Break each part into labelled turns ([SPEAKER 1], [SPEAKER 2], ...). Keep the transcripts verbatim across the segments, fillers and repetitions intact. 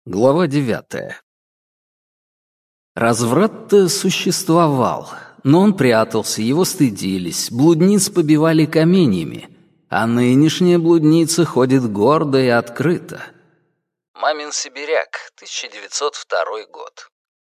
[SPEAKER 1] Глава девятая. Разврат-то существовал, но он прятался, его стыдились, блудниц побивали каменьями, а нынешняя блудница ходит гордо и открыто. Мамин сибиряк, тысяча девятьсот второй год.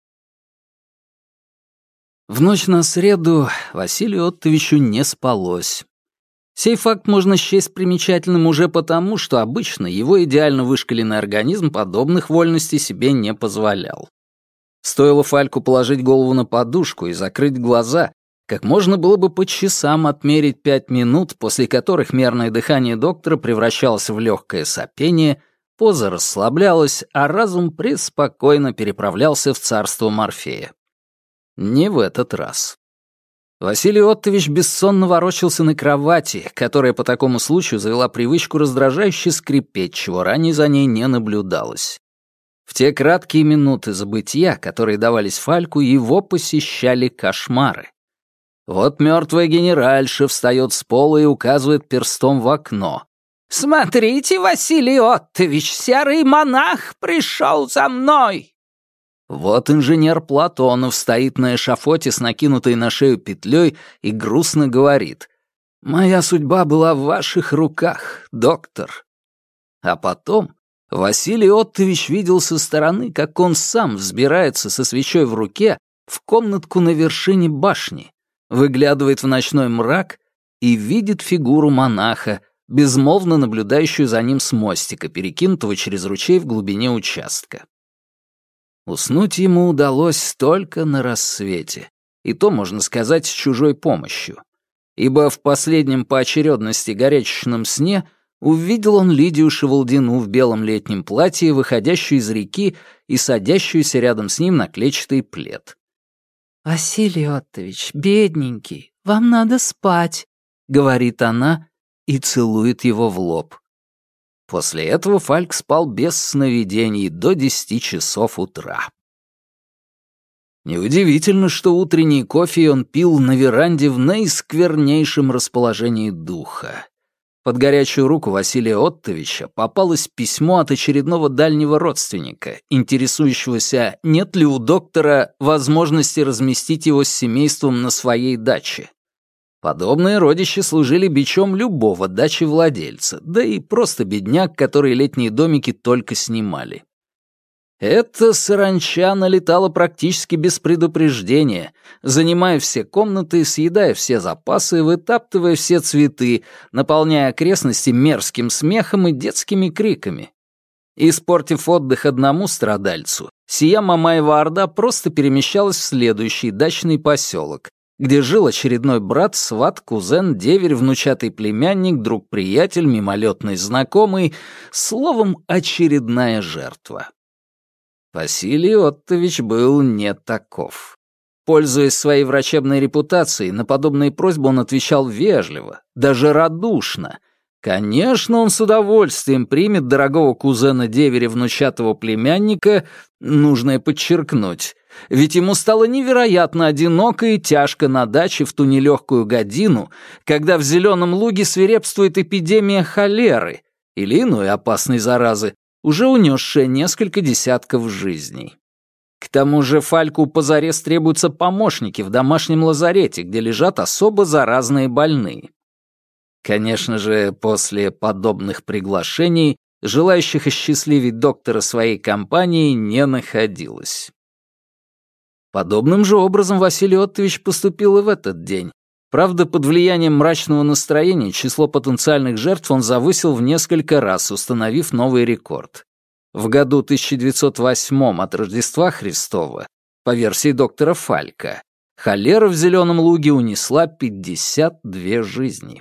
[SPEAKER 1] В ночь на среду Василию Оттовичу не спалось. Сей факт можно счесть примечательным уже потому, что обычно его идеально вышкаленный организм подобных вольностей себе не позволял. Стоило Фальку положить голову на подушку и закрыть глаза, как можно было бы по часам отмерить пять минут, после которых мерное дыхание доктора превращалось в легкое сопение, поза расслаблялась, а разум преспокойно переправлялся в царство Морфея. Не в этот раз. Василий Оттович бессонно ворочался на кровати, которая по такому случаю завела привычку раздражающе скрипеть, чего ранее за ней не наблюдалось. В те краткие минуты забытия, которые давались Фальку, его посещали кошмары. Вот мертвая генеральша встает с пола и указывает перстом в окно. «Смотрите, Василий Оттович, серый монах пришел за мной!» Вот инженер Платонов стоит на эшафоте с накинутой на шею петлей и грустно говорит: «Моя судьба была в ваших руках, доктор». А потом Василий Оттович видел со стороны, как он сам взбирается со свечой в руке в комнатку на вершине башни, выглядывает в ночной мрак и видит фигуру монаха, безмолвно наблюдающую за ним с мостика, перекинутого через ручей в глубине участка. Уснуть ему удалось только на рассвете, и то, можно сказать, с чужой помощью, ибо в последнем по очередности горячечном сне увидел он Лидию Шевалдину в белом летнем платье, выходящую из реки и садящуюся рядом с ним на клетчатый плед. «Василий Оттович, бедненький, вам надо спать», — говорит она и целует его в лоб. После этого Фальк спал без сновидений до десяти часов утра. Неудивительно, что утренний кофе он пил на веранде в наисквернейшем расположении духа. Под горячую руку Василия Оттовича попалось письмо от очередного дальнего родственника, интересующегося, нет ли у доктора возможности разместить его с семейством на своей даче. Подобные родичи служили бичом любого дачевладельца, да и просто бедняк, которые летние домики только снимали. Эта саранча налетала практически без предупреждения, занимая все комнаты, съедая все запасы, вытаптывая все цветы, наполняя окрестности мерзким смехом и детскими криками. Испортив отдых одному страдальцу, сия Мамаева орда просто перемещалась в следующий дачный поселок, где жил очередной брат, сват, кузен, деверь, внучатый племянник, друг-приятель, мимолетный знакомый, словом, очередная жертва. Василий Оттович был не таков. Пользуясь своей врачебной репутацией, на подобные просьбы он отвечал вежливо, даже радушно. Конечно, он с удовольствием примет дорогого кузена-деверя внучатого племянника, нужно подчеркнуть, ведь ему стало невероятно одиноко и тяжко на даче в ту нелегкую годину, когда в Зеленом Луге свирепствует эпидемия холеры или иной опасной заразы, уже унесшая несколько десятков жизней. К тому же Фальку позарез требуются помощники в домашнем лазарете, где лежат особо заразные больные. Конечно же, после подобных приглашений желающих осчастливить доктора своей компанией не находилось. Подобным же образом Василий Оттович поступил и в этот день. Правда, под влиянием мрачного настроения число потенциальных жертв он завысил в несколько раз, установив новый рекорд. В году тысяча девятьсот восьмом от Рождества Христова, по версии доктора Фалька, холера в Зеленом Луге унесла пятьдесят две жизни.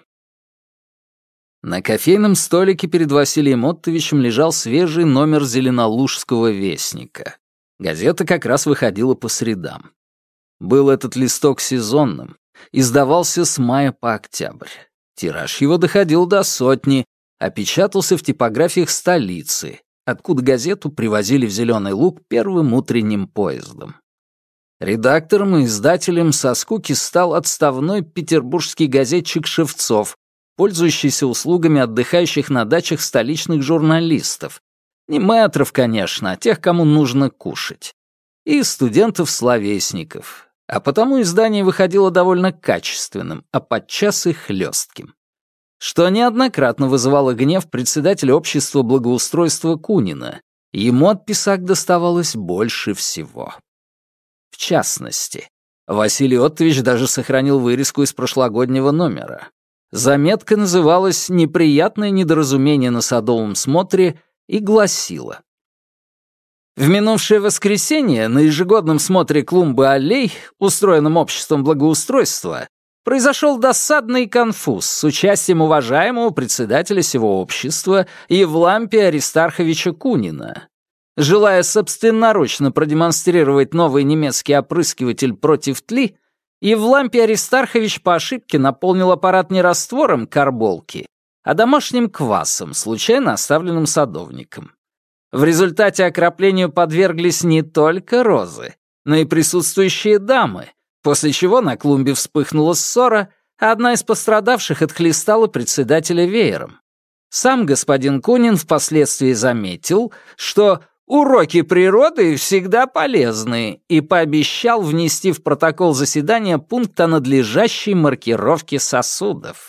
[SPEAKER 1] На кофейном столике перед Василием Оттовичем лежал свежий номер Зеленолужского вестника. Газета как раз выходила по средам. Был этот листок сезонным, издавался с мая по октябрь. Тираж его доходил до сотни, а печатался в типографиях столицы, откуда газету привозили в Зеленый Луг первым утренним поездом. Редактором и издателем со скуки стал отставной петербургский газетчик Шевцов, пользующийся услугами отдыхающих на дачах столичных журналистов, Не мэтров, конечно, а тех, кому нужно кушать. И студентов-словесников. А потому издание выходило довольно качественным, а подчас и хлестким. Что неоднократно вызывало гнев председателя общества благоустройства Кунина. Ему от писак доставалось больше всего. В частности, Василий Оттович даже сохранил вырезку из прошлогоднего номера. Заметка называлась «Неприятное недоразумение на садовом смотре» и гласила: в минувшее воскресенье на ежегодном смотре клумбы аллей, устроенном обществом благоустройства, произошел досадный конфуз с участием уважаемого председателя сего общества Евлампия Аристарховича Кунина. Желая собственноручно продемонстрировать новый немецкий опрыскиватель против тли, Евлампий Аристархович по ошибке наполнил аппарат не раствором карболки, а домашним квасом, случайно оставленным садовником. В результате окроплению подверглись не только розы, но и присутствующие дамы, после чего на клумбе вспыхнула ссора, а одна из пострадавших отхлестала председателя веером. Сам господин Кунин впоследствии заметил, что уроки природы всегда полезны, и пообещал внести в протокол заседания пункт о надлежащей маркировке сосудов.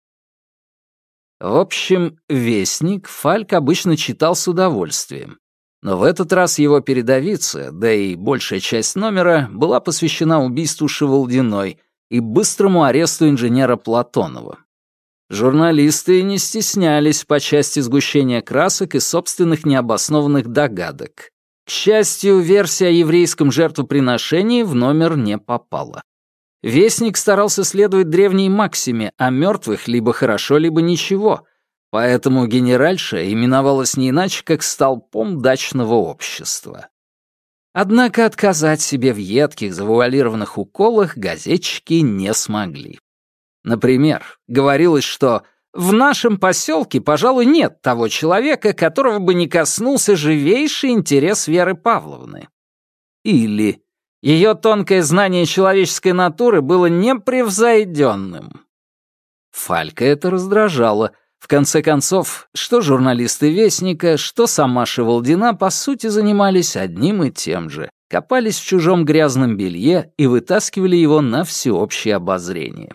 [SPEAKER 1] В общем, «Вестник» Фальк обычно читал с удовольствием. Но в этот раз его передовица, да и большая часть номера, была посвящена убийству Шевалдиной и быстрому аресту инженера Платонова. Журналисты не стеснялись по части сгущения красок и собственных необоснованных догадок. К счастью, версия о еврейском жертвоприношении в номер не попала. Вестник старался следовать древней максиме о мертвых либо хорошо, либо ничего, поэтому генеральша именовалась не иначе, как столпом дачного общества. Однако отказать себе в едких завуалированных уколах газетчики не смогли. Например, говорилось, что в нашем поселке, пожалуй, нет того человека, которого бы не коснулся живейший интерес Веры Павловны. Или ее тонкое знание человеческой натуры было непревзойденным. Фалька это раздражало. В конце концов, что журналисты «Вестника», что сама Шевалдина, по сути, занимались одним и тем же. Копались в чужом грязном белье и вытаскивали его на всеобщее обозрение.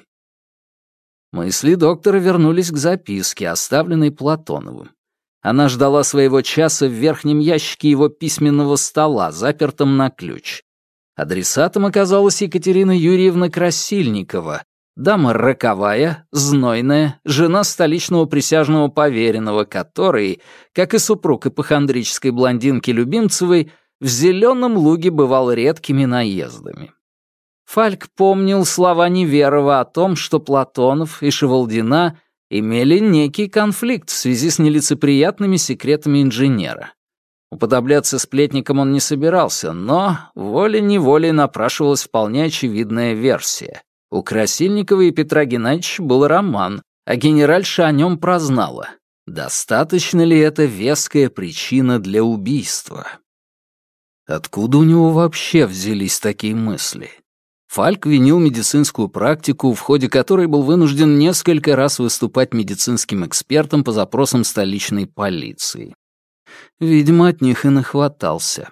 [SPEAKER 1] Мысли доктора вернулись к записке, оставленной Платоновым. Она ждала своего часа в верхнем ящике его письменного стола, запертом на ключ. Адресатом оказалась Екатерина Юрьевна Красильникова, дама роковая, знойная, жена столичного присяжного поверенного, который, как и супруг ипохондрической блондинки Любимцевой, в Зеленом Луге бывал редкими наездами. Фальк помнил слова Неверова о том, что Платонов и Шевалдина имели некий конфликт в связи с нелицеприятными секретами инженера. Уподобляться сплетникам он не собирался, но волей-неволей напрашивалась вполне очевидная версия. У Красильникова и Петра Геннадьевича был роман, а генеральша о нем прознала. Достаточно ли это веская причина для убийства? Откуда у него вообще взялись такие мысли? Фальк винил медицинскую практику, в ходе которой был вынужден несколько раз выступать медицинским экспертом по запросам столичной полиции. Видимо, от них и нахватался.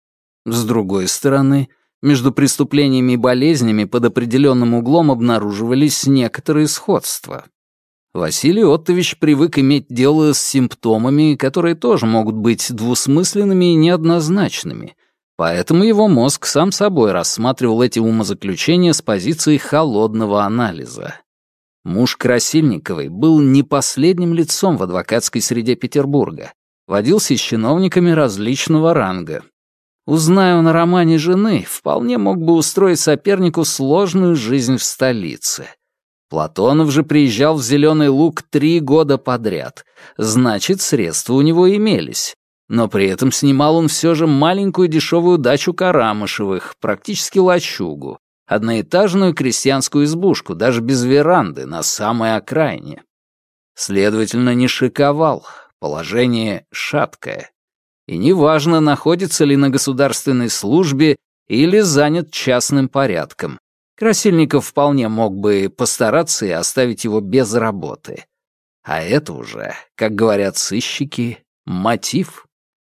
[SPEAKER 1] С другой стороны, между преступлениями и болезнями под определенным углом обнаруживались некоторые сходства. Василий Оттович привык иметь дело с симптомами, которые тоже могут быть двусмысленными и неоднозначными, поэтому его мозг сам собой рассматривал эти умозаключения с позиции холодного анализа. Муж Красильниковой был не последним лицом в адвокатской среде Петербурга, водился с чиновниками различного ранга. Узная он о романе жены, вполне мог бы устроить сопернику сложную жизнь в столице. Платонов же приезжал в Зеленый Луг три года подряд, значит, средства у него имелись. Но при этом снимал он все же маленькую дешевую дачу Карамышевых, практически лачугу, одноэтажную крестьянскую избушку, даже без веранды, на самой окраине. Следовательно, не шиковал, положение шаткое. И неважно, находится ли на государственной службе или занят частным порядком. Красильников вполне мог бы постараться и оставить его без работы. А это уже, как говорят сыщики, мотив.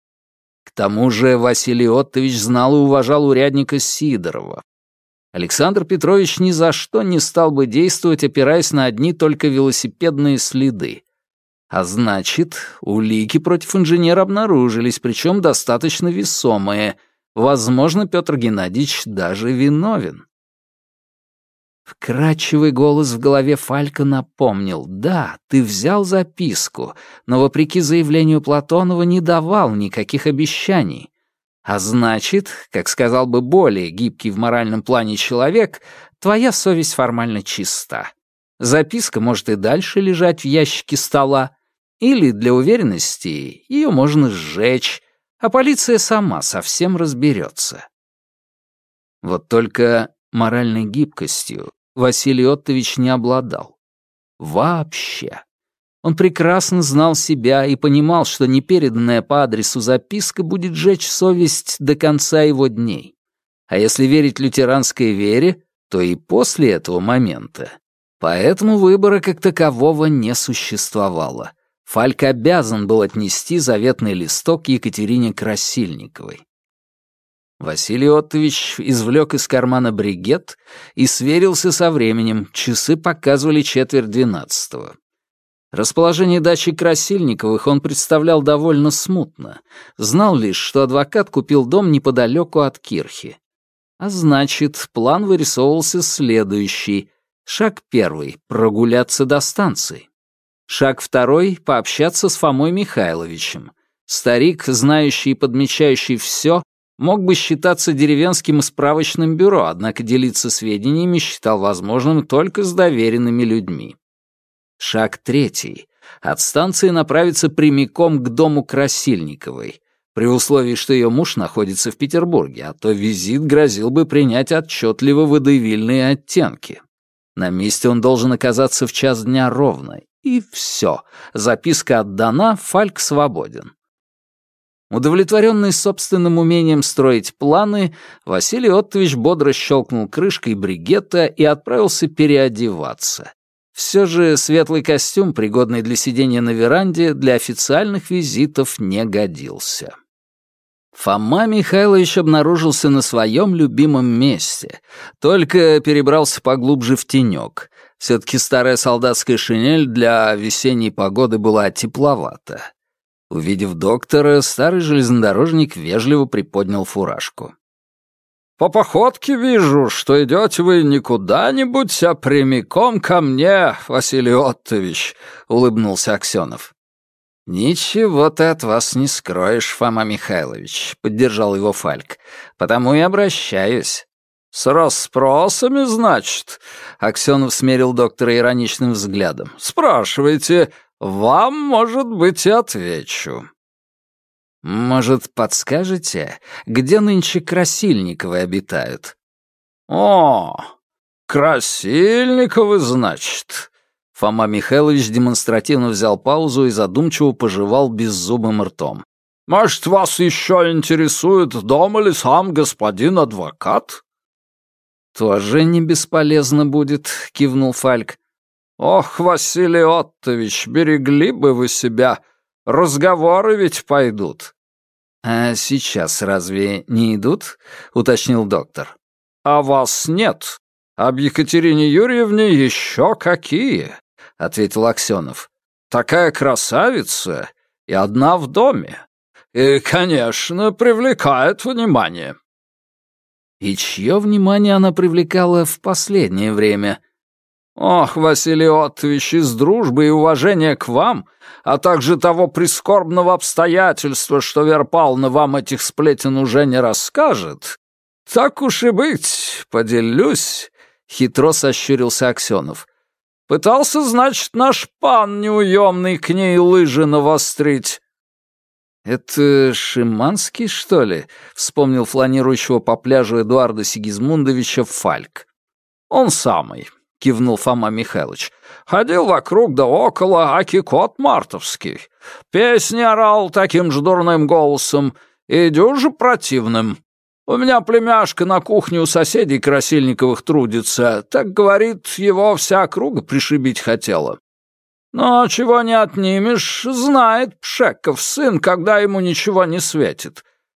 [SPEAKER 1] тому же Василий Оттович знал и уважал урядника Сидорова. Александр Петрович ни за что не стал бы действовать, опираясь на одни только велосипедные следы. А значит, улики против инженера обнаружились, причем достаточно весомые. Возможно, Петр Геннадьевич даже виновен. Вкрадчивый голос в голове Фалька напомнил: «Да, ты взял записку, но, вопреки заявлению Платонова, не давал никаких обещаний. А значит, как сказал бы более гибкий в моральном плане человек, твоя совесть формально чиста. Записка может и дальше лежать в ящике стола, или, для уверенности, ее можно сжечь, а полиция сама совсем разберется». Вот только моральной гибкостью Василий Оттович не обладал. Вообще. Он прекрасно знал себя и понимал, что непереданная по адресу записка будет жечь совесть до конца его дней. А если верить лютеранской вере, то и после этого момента. Поэтому выбора как такового не существовало. Фальк обязан был отнести заветный листок Екатерине Красильниковой. Василий Оттович извлек из кармана бригет и сверился со временем, часы показывали четверть двенадцатого. Расположение дачи Красильниковых он представлял довольно смутно. Знал лишь, что адвокат купил дом неподалеку от кирхи. А значит, план вырисовывался следующий. Шаг первый — прогуляться до станции. Шаг второй — пообщаться с Фомой Михайловичем. Старик, знающий и подмечающий все, мог бы считаться деревенским справочным бюро, однако делиться сведениями считал возможным только с доверенными людьми. Шаг третий — от станции направиться прямиком к дому Красильниковой, при условии, что ее муж находится в Петербурге, а то визит грозил бы принять отчетливо водевильные оттенки. На месте он должен оказаться в час дня ровно. И все. Записка отдана, Фальк свободен. Удовлетворенный собственным умением строить планы, Василий Оттович бодро щелкнул крышкой бригета и отправился переодеваться. Все же светлый костюм, пригодный для сидения на веранде, для официальных визитов не годился. Фома Михайлович обнаружился на своем любимом месте, только перебрался поглубже в тенек. Все-таки старая солдатская шинель для весенней погоды была тепловата. Увидев доктора, старый железнодорожник вежливо приподнял фуражку. «По походке вижу, что идете вы не куда-нибудь, а прямиком ко мне, Василий Оттович», — улыбнулся Аксенов. «Ничего ты от вас не скроешь, Фома Михайлович», — поддержал его Фальк. «Потому и обращаюсь». «С расспросами, значит?» — Аксенов смерил доктора ироничным взглядом. «Спрашивайте, вам, может быть, и отвечу». «Может, подскажете, где нынче Красильниковы обитают?» «О, Красильниковы, значит?» Фома Михайлович демонстративно взял паузу и задумчиво пожевал беззубым ртом. «Может, вас еще интересует, дома ли сам господин адвокат?» «Тоже не бесполезно будет», — кивнул Фальк. «Ох, Василий Оттович, берегли бы вы себя. Разговоры ведь пойдут». «А сейчас разве не идут?» — уточнил доктор. «А вас нет. Об Екатерине Юрьевне еще какие», — ответил Аксенов. «Такая красавица и одна в доме. И, конечно, привлекает внимание». И чье внимание она привлекала в последнее время? «Ох, Василий Оттович, из дружбы и уважения к вам, а также того прискорбного обстоятельства, что Вера Павловна вам этих сплетен уже не расскажет, так уж и быть, поделюсь», — хитро сощурился Аксенов. «Пытался, значит, наш пан неуемный к ней лыжи навострить». «Это Шиманский, что ли?» — вспомнил фланирующего по пляжу Эдуарда Сигизмундовича Фальк. «Он самый», — кивнул Фома Михайлович. «Ходил вокруг да около, аки кот мартовский. Песни орал таким же дурным голосом и дюже противным. У меня племяшка на кухне у соседей Красильниковых трудится, так, говорит, его вся округа пришибить хотела. Но чего не отнимешь, знает Пшеков сын, когда ему ничего не светит.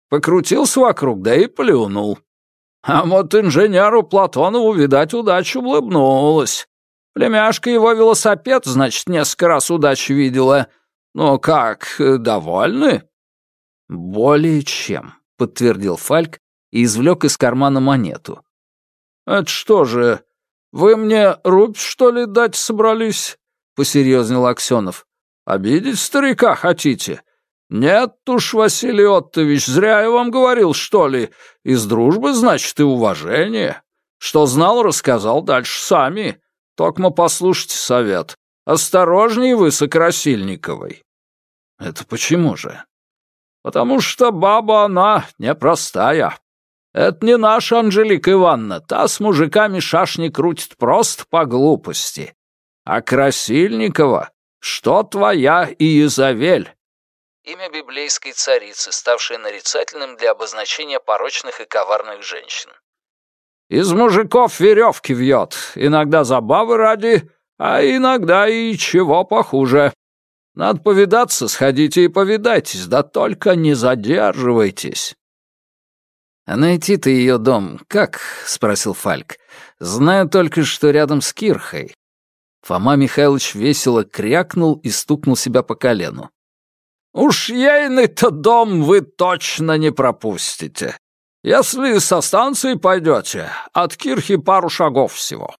[SPEAKER 2] Покрутился вокруг, да и плюнул. А вот инженеру Платонову, видать, удача улыбнулась. Племяшка его велосипед, значит, несколько раз удачу видела. Ну как, довольны?»
[SPEAKER 1] «Более чем», — подтвердил Фальк и извлек из кармана монету.
[SPEAKER 2] «Это что же, вы мне рубь, что ли, дать собрались?» — посерьезнел Аксенов. «Обидеть старика хотите? Нет уж, Василий Оттович, зря я вам говорил, что ли. Из дружбы, значит, и уважение. Что знал, рассказал дальше сами. Токмо послушайте совет. Осторожней вы с Красильниковой».
[SPEAKER 1] «Это почему же?»
[SPEAKER 2] «Потому что баба она непростая. Это не наша Анжелика Ивановна, та с мужиками шашни крутит просто по глупости. А Красильникова, что твоя Иезавель?»
[SPEAKER 1] Имя библейской царицы, ставшее нарицательным для обозначения порочных и коварных женщин.
[SPEAKER 2] «Из мужиков веревки вьет, иногда забавы ради, а иногда и чего похуже. Надо повидаться, сходите и повидайтесь, да только не задерживайтесь».
[SPEAKER 1] «А найти-то ее дом как?» — спросил Фальк. «Знаю только, что рядом с кирхой». Фома Михайлович весело крякнул и стукнул себя по колену.
[SPEAKER 2] «Уж ейный-то дом вы точно не пропустите. Если со станции пойдете, от кирхи пару шагов всего».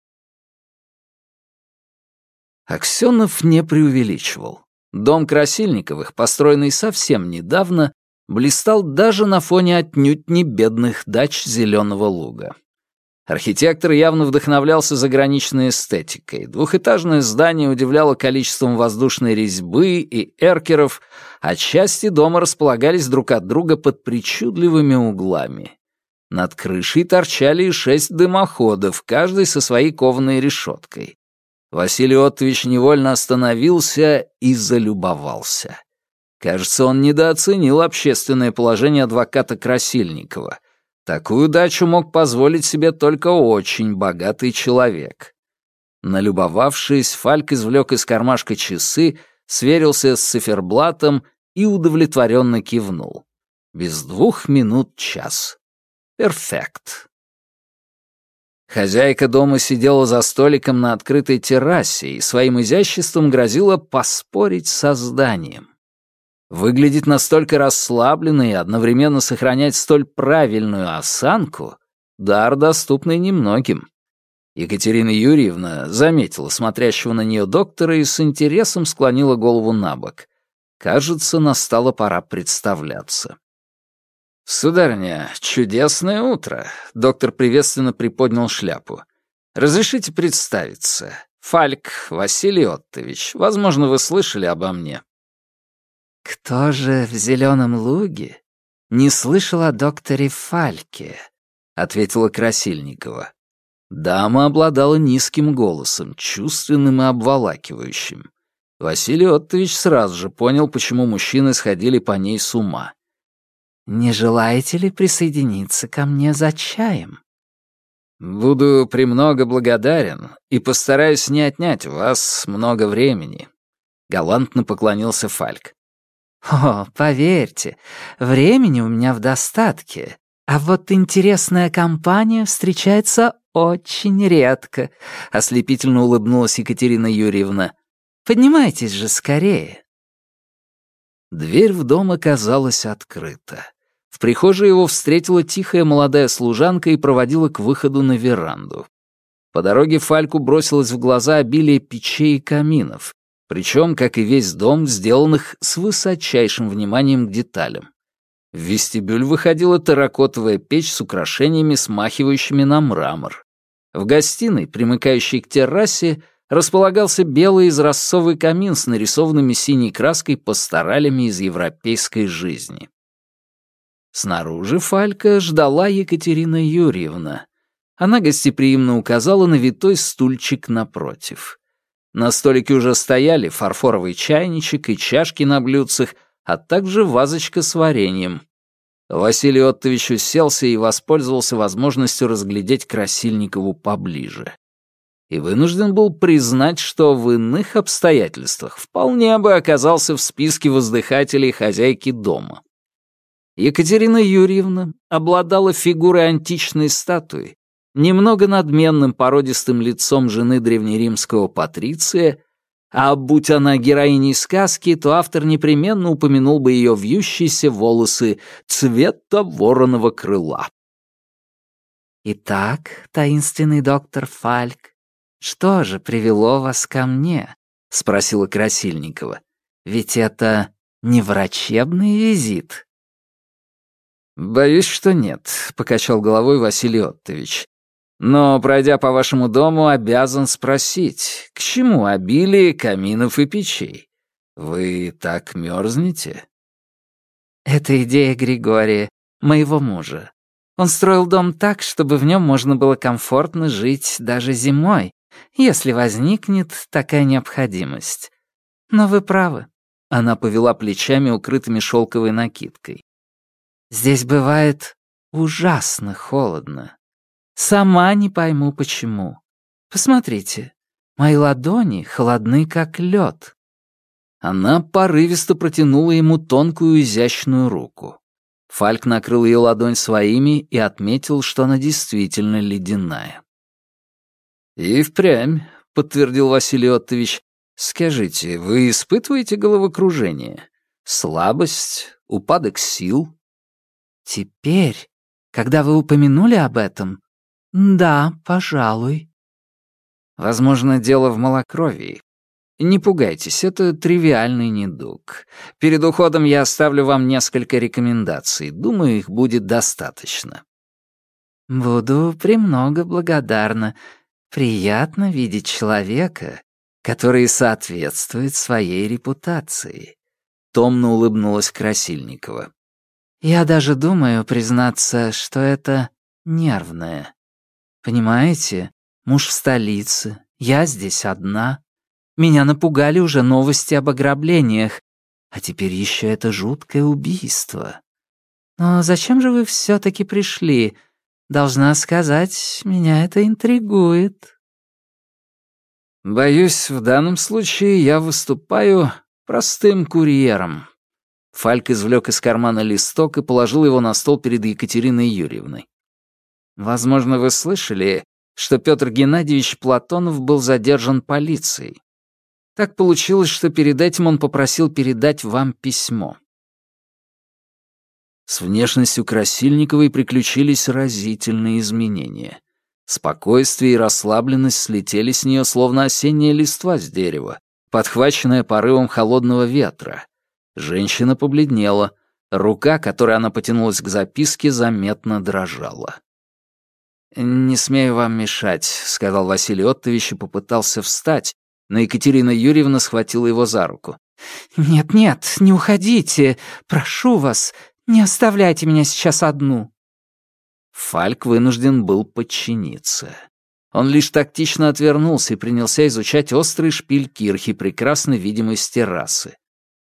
[SPEAKER 1] Аксенов не преувеличивал. Дом Красильниковых, построенный совсем недавно, блистал даже на фоне отнюдь не бедных дач Зеленого луга. Архитектор явно вдохновлялся заграничной эстетикой. Двухэтажное здание удивляло количеством воздушной резьбы и эркеров, а части дома располагались друг от друга под причудливыми углами. Над крышей торчали и шесть дымоходов, каждый со своей кованой решеткой. Василий Оттович невольно остановился и залюбовался. Кажется, он недооценил общественное положение адвоката Красильникова. Такую дачу мог позволить себе только очень богатый человек. Налюбовавшись, Фальк извлек из кармашка часы, сверился с циферблатом и удовлетворенно кивнул. Без двух минут час. Перфект. Хозяйка дома сидела за столиком на открытой террасе и своим изяществом грозила поспорить со зданием. Выглядеть настолько расслабленной и одновременно сохранять столь правильную осанку — дар, доступный немногим. Екатерина Юрьевна заметила смотрящего на нее доктора и с интересом склонила голову на бок. Кажется, настала пора представляться. «Сударыня, чудесное утро!» — доктор приветственно приподнял шляпу. «Разрешите представиться. Фальк Василий Оттович. Возможно, вы слышали обо мне».
[SPEAKER 3] «Кто же в Зеленом луге не слышал о докторе Фальке?» — ответила Красильникова.
[SPEAKER 1] Дама обладала низким голосом, чувственным и обволакивающим. Василий Оттович сразу же понял, почему мужчины сходили по ней с ума.
[SPEAKER 3] «Не желаете ли присоединиться ко мне за чаем?»
[SPEAKER 1] «Буду премного благодарен и постараюсь не отнять у вас много времени», — галантно поклонился Фальк.
[SPEAKER 3] «О, поверьте, времени у меня в достатке, а вот интересная компания встречается очень редко», — ослепительно улыбнулась Екатерина Юрьевна. «Поднимайтесь же скорее».
[SPEAKER 1] Дверь в дом оказалась открыта. В прихожей его встретила тихая молодая служанка и проводила к выходу на веранду. По дороге Фальку бросилось в глаза обилие печей и каминов, причем, как и весь дом, сделанных с высочайшим вниманием к деталям. В вестибюль выходила терракотовая печь с украшениями, смахивающими на мрамор. В гостиной, примыкающей к террасе, располагался белый изразцовый камин с нарисованными синей краской пасторалями из европейской жизни. Снаружи Фалька ждала Екатерина Юрьевна. Она гостеприимно указала на витой стульчик напротив. На столике уже стояли фарфоровый чайничек и чашки на блюдцах, а также вазочка с вареньем. Василий Оттович уселся и воспользовался возможностью разглядеть Красильникову поближе. И вынужден был признать, что в иных обстоятельствах вполне бы оказался в списке воздыхателей хозяйки дома. Екатерина Юрьевна обладала фигурой античной статуи, немного надменным породистым лицом жены древнеримского патриция, а будь она героиней сказки, то автор непременно упомянул бы ее вьющиеся волосы цвета вороного крыла.
[SPEAKER 3] «Итак, таинственный доктор Фальк, что же привело вас ко мне?» — спросила Красильникова. «Ведь это не врачебный визит».
[SPEAKER 1] «Боюсь, что нет», — покачал головой Василий Оттович. «Но, пройдя по вашему дому, обязан спросить, к чему обилие каминов и печей? Вы так мерзнете?»
[SPEAKER 3] «Это идея Григория, моего мужа. Он строил дом так, чтобы в нем можно было комфортно жить даже зимой, если возникнет такая необходимость. Но вы правы». Она повела плечами, укрытыми шелковой накидкой. «Здесь бывает ужасно холодно. Сама не пойму, почему. Посмотрите, мои ладони холодны, как лед».
[SPEAKER 1] Она порывисто протянула ему тонкую изящную руку. Фальк накрыл ее ладонь своими и отметил, что она действительно ледяная. «И впрямь», — подтвердил Василий Оттович, — «скажите, вы испытываете головокружение? Слабость? Упадок сил?»
[SPEAKER 3] «Теперь, когда вы упомянули об этом, да, пожалуй».
[SPEAKER 1] «Возможно, дело в малокровии. Не пугайтесь, это тривиальный недуг. Перед уходом я оставлю вам несколько рекомендаций. Думаю, их будет достаточно».
[SPEAKER 3] «Буду премного благодарна. Приятно видеть человека, который соответствует своей репутации», — томно улыбнулась Красильникова. «Я даже думаю, признаться, что это нервное. Понимаете, муж в столице, я здесь одна. Меня напугали уже новости об ограблениях, а теперь еще это жуткое убийство. Но зачем же вы все-таки пришли? Должна сказать, меня это интригует».
[SPEAKER 1] «Боюсь, в данном случае я выступаю простым курьером». Фальк извлек из кармана листок и положил его на стол перед Екатериной Юрьевной. «Возможно, вы слышали, что Петр Геннадьевич Платонов был задержан полицией. Так получилось, что перед этим он попросил передать вам письмо». С внешностью Красильниковой приключились разительные изменения. Спокойствие и расслабленность слетели с нее, словно осенняя листва с дерева, подхваченная порывом холодного ветра. Женщина побледнела. Рука, которой она потянулась к записке, заметно дрожала. «Не смею вам мешать», — сказал Василий Оттович и попытался встать, но Екатерина Юрьевна схватила его за руку.
[SPEAKER 3] «Нет-нет, не уходите. Прошу вас, не оставляйте меня сейчас одну».
[SPEAKER 1] Фальк вынужден был подчиниться. Он лишь тактично отвернулся и принялся изучать острый шпиль кирхи, прекрасно видимый с террасы.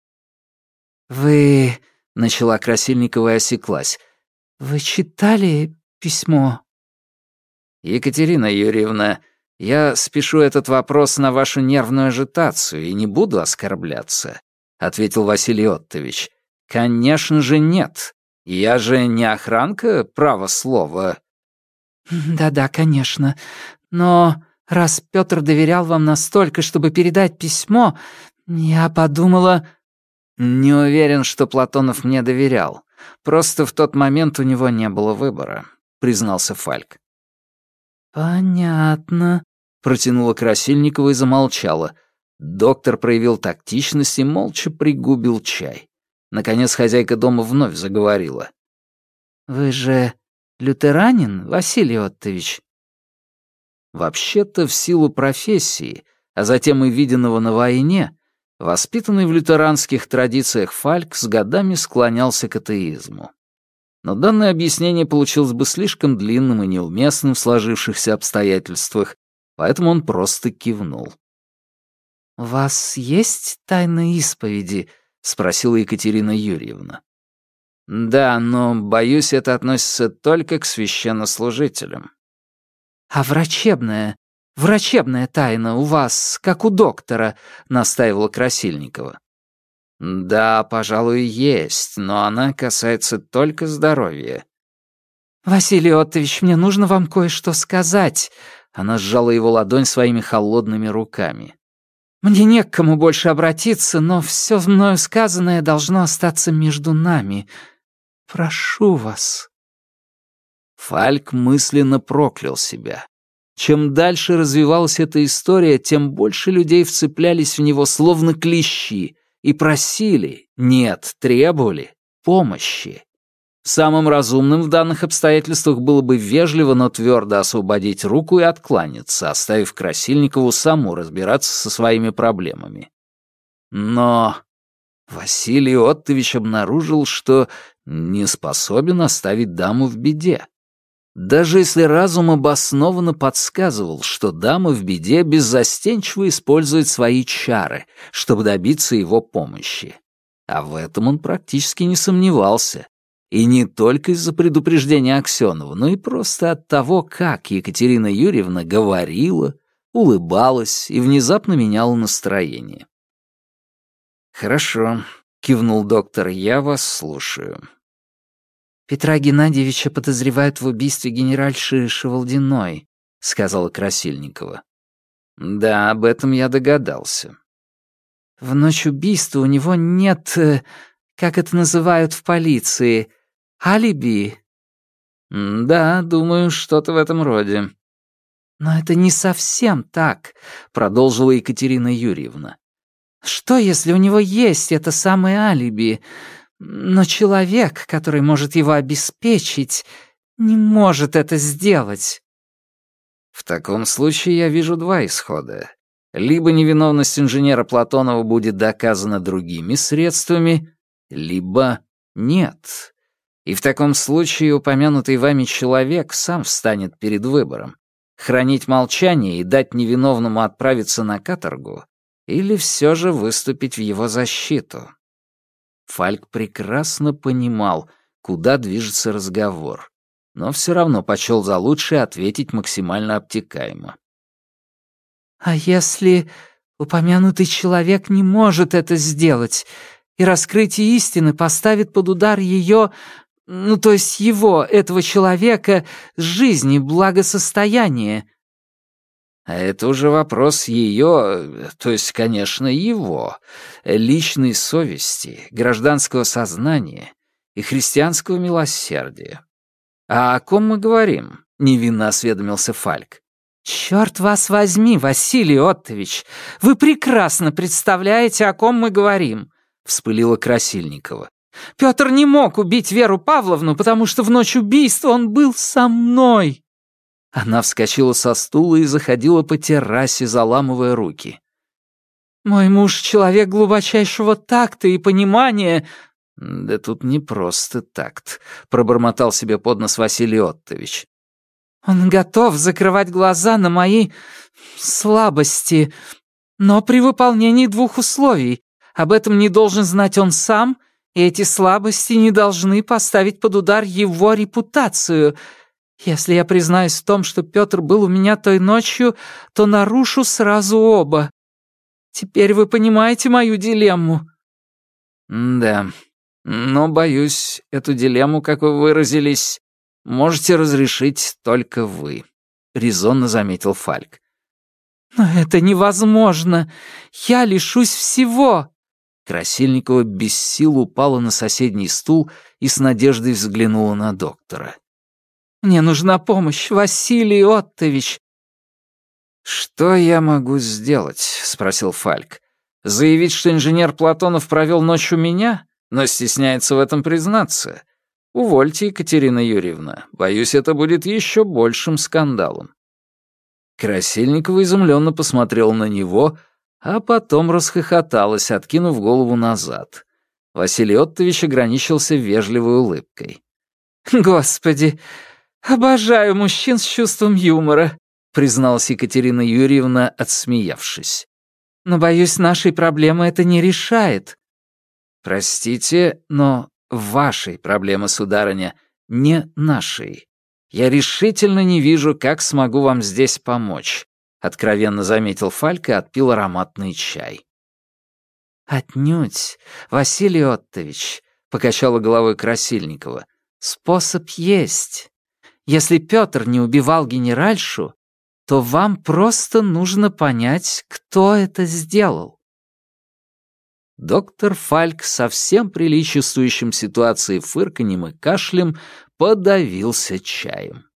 [SPEAKER 3] «Вы...» — начала Красильникова и осеклась. «Вы читали письмо?»
[SPEAKER 1] «Екатерина Юрьевна, я спешу этот вопрос на вашу нервную ажитацию и не буду оскорбляться», — ответил Василий Оттович. «Конечно же нет. Я же не охранка, право слово».
[SPEAKER 3] «Да-да, конечно. Но раз Пётр доверял вам настолько, чтобы передать письмо, я подумала...»
[SPEAKER 1] «Не уверен, что Платонов мне доверял. Просто в тот момент у него не было выбора», — признался Фальк.
[SPEAKER 3] «Понятно», —
[SPEAKER 1] протянула Красильникова и замолчала. Доктор проявил тактичность и молча пригубил чай. Наконец хозяйка дома вновь заговорила.
[SPEAKER 3] «Вы же лютеранин, Василий Оттович?»
[SPEAKER 1] Вообще-то, в силу профессии, а затем и виденного на войне, воспитанный в лютеранских традициях Фальк с годами склонялся к атеизму. Но данное объяснение получилось бы слишком длинным и неуместным в сложившихся обстоятельствах, поэтому он просто кивнул.
[SPEAKER 3] «У вас есть тайны исповеди?» — спросила Екатерина Юрьевна.
[SPEAKER 1] «Да, но, боюсь, это относится только к священнослужителям».
[SPEAKER 3] «А врачебная, врачебная тайна у вас, как у доктора», — настаивала Красильникова.
[SPEAKER 1] «Да, пожалуй, есть, но она касается только здоровья».
[SPEAKER 3] «Василий Оттович, мне нужно вам кое-что сказать».
[SPEAKER 1] Она сжала его ладонь своими холодными руками.
[SPEAKER 3] «Мне не к кому больше обратиться, но все мною сказанное должно остаться между нами. Прошу вас».
[SPEAKER 1] Фальк мысленно проклял себя. Чем дальше развивалась эта история, тем больше людей вцеплялись в него словно клещи и просили, нет, требовали помощи. Самым разумным в данных обстоятельствах было бы вежливо, но твердо освободить руку и откланяться, оставив Красильникову саму разбираться со своими проблемами. Но Василий Оттович обнаружил, что не способен оставить даму в беде. Даже если разум обоснованно подсказывал, что дама в беде беззастенчиво использует свои чары, чтобы добиться его помощи. А в этом он практически не сомневался. И не только из-за предупреждения Аксёнова, но и просто от того, как Екатерина Юрьевна говорила, улыбалась и внезапно меняла настроение. «Хорошо», — кивнул доктор, — «я вас слушаю».
[SPEAKER 3] «Петра Геннадьевича подозревают в убийстве генеральши Шевалдиной», — сказала Красильникова.
[SPEAKER 1] «Да, об этом я догадался».
[SPEAKER 3] «В ночь убийства у него нет, э, как это называют в полиции, алиби».
[SPEAKER 1] «Да, думаю, что-то в этом роде».
[SPEAKER 3] «Но это не совсем так», — продолжила Екатерина Юрьевна. «Что, если у него есть это самое алиби, но человек, который может его обеспечить, не может это сделать?»
[SPEAKER 1] В таком случае я вижу два исхода. Либо невиновность инженера Платонова будет доказана другими средствами, либо нет. И в таком случае упомянутый вами человек сам встанет перед выбором. Хранить молчание и дать невиновному отправиться на каторгу или все же выступить в его защиту. Фальк прекрасно понимал, куда движется разговор, но все равно почел за лучшее ответить максимально обтекаемо.
[SPEAKER 3] «А если упомянутый человек не может это сделать, и раскрытие истины поставит под удар ее, ну то есть его, этого человека, жизни, благосостояние?»
[SPEAKER 1] А это уже вопрос ее, то есть, конечно, его, личной совести, гражданского сознания и христианского милосердия. «А о ком мы говорим?» — невинно осведомился Фальк.
[SPEAKER 3] «Черт вас возьми, Василий Оттович! Вы прекрасно представляете, о ком мы говорим!» — вспылила Красильникова. «Петр не мог убить Веру Павловну, потому что в ночь убийства он был со мной!»
[SPEAKER 1] Она вскочила со стула и заходила по террасе, заламывая руки.
[SPEAKER 3] «Мой муж — человек глубочайшего такта и понимания...»
[SPEAKER 1] «Да тут не просто такт», — пробормотал себе под нос Василий Оттович.
[SPEAKER 3] «Он готов закрывать глаза на мои слабости, но при выполнении двух условий. Об этом не должен знать он сам, и эти слабости не должны поставить под удар его репутацию. Если я признаюсь в том, что Петр был у меня той ночью, то нарушу сразу оба. Теперь вы понимаете мою дилемму?»
[SPEAKER 1] «Да, но, боюсь, эту дилемму, как вы выразились, можете разрешить только вы», — резонно заметил Фальк.
[SPEAKER 3] «Но это невозможно. Я лишусь всего».
[SPEAKER 1] Красильникова без сил упала на соседний стул и с надеждой взглянула на доктора.
[SPEAKER 3] «Мне нужна помощь, Василий Оттович».
[SPEAKER 1] «Что я могу сделать?» — спросил Фальк. «Заявить, что инженер Платонов провел ночь у меня, но стесняется в этом признаться? Увольте, Екатерина Юрьевна. Боюсь, это будет еще большим скандалом». Красильникова изумленно посмотрела на него, а потом расхохоталась, откинув голову назад. Василий Оттович ограничился вежливой улыбкой.
[SPEAKER 3] «Господи, обожаю мужчин с чувством юмора», — призналась Екатерина Юрьевна, отсмеявшись. «Но, боюсь, нашей проблемы это не решает».
[SPEAKER 1] «Простите, но вашей проблемы, сударыня, не нашей. Я решительно не вижу, как смогу вам здесь помочь», — откровенно заметил Фальк и отпил ароматный чай.
[SPEAKER 3] «Отнюдь, Василий Оттович», — покачала головой Красильникова. «Способ есть. Если Петр не убивал генеральшу, то вам просто нужно понять, кто это сделал».
[SPEAKER 1] Доктор Фальк со всем приличествующим ситуации фырканьем и кашлем подавился чаем.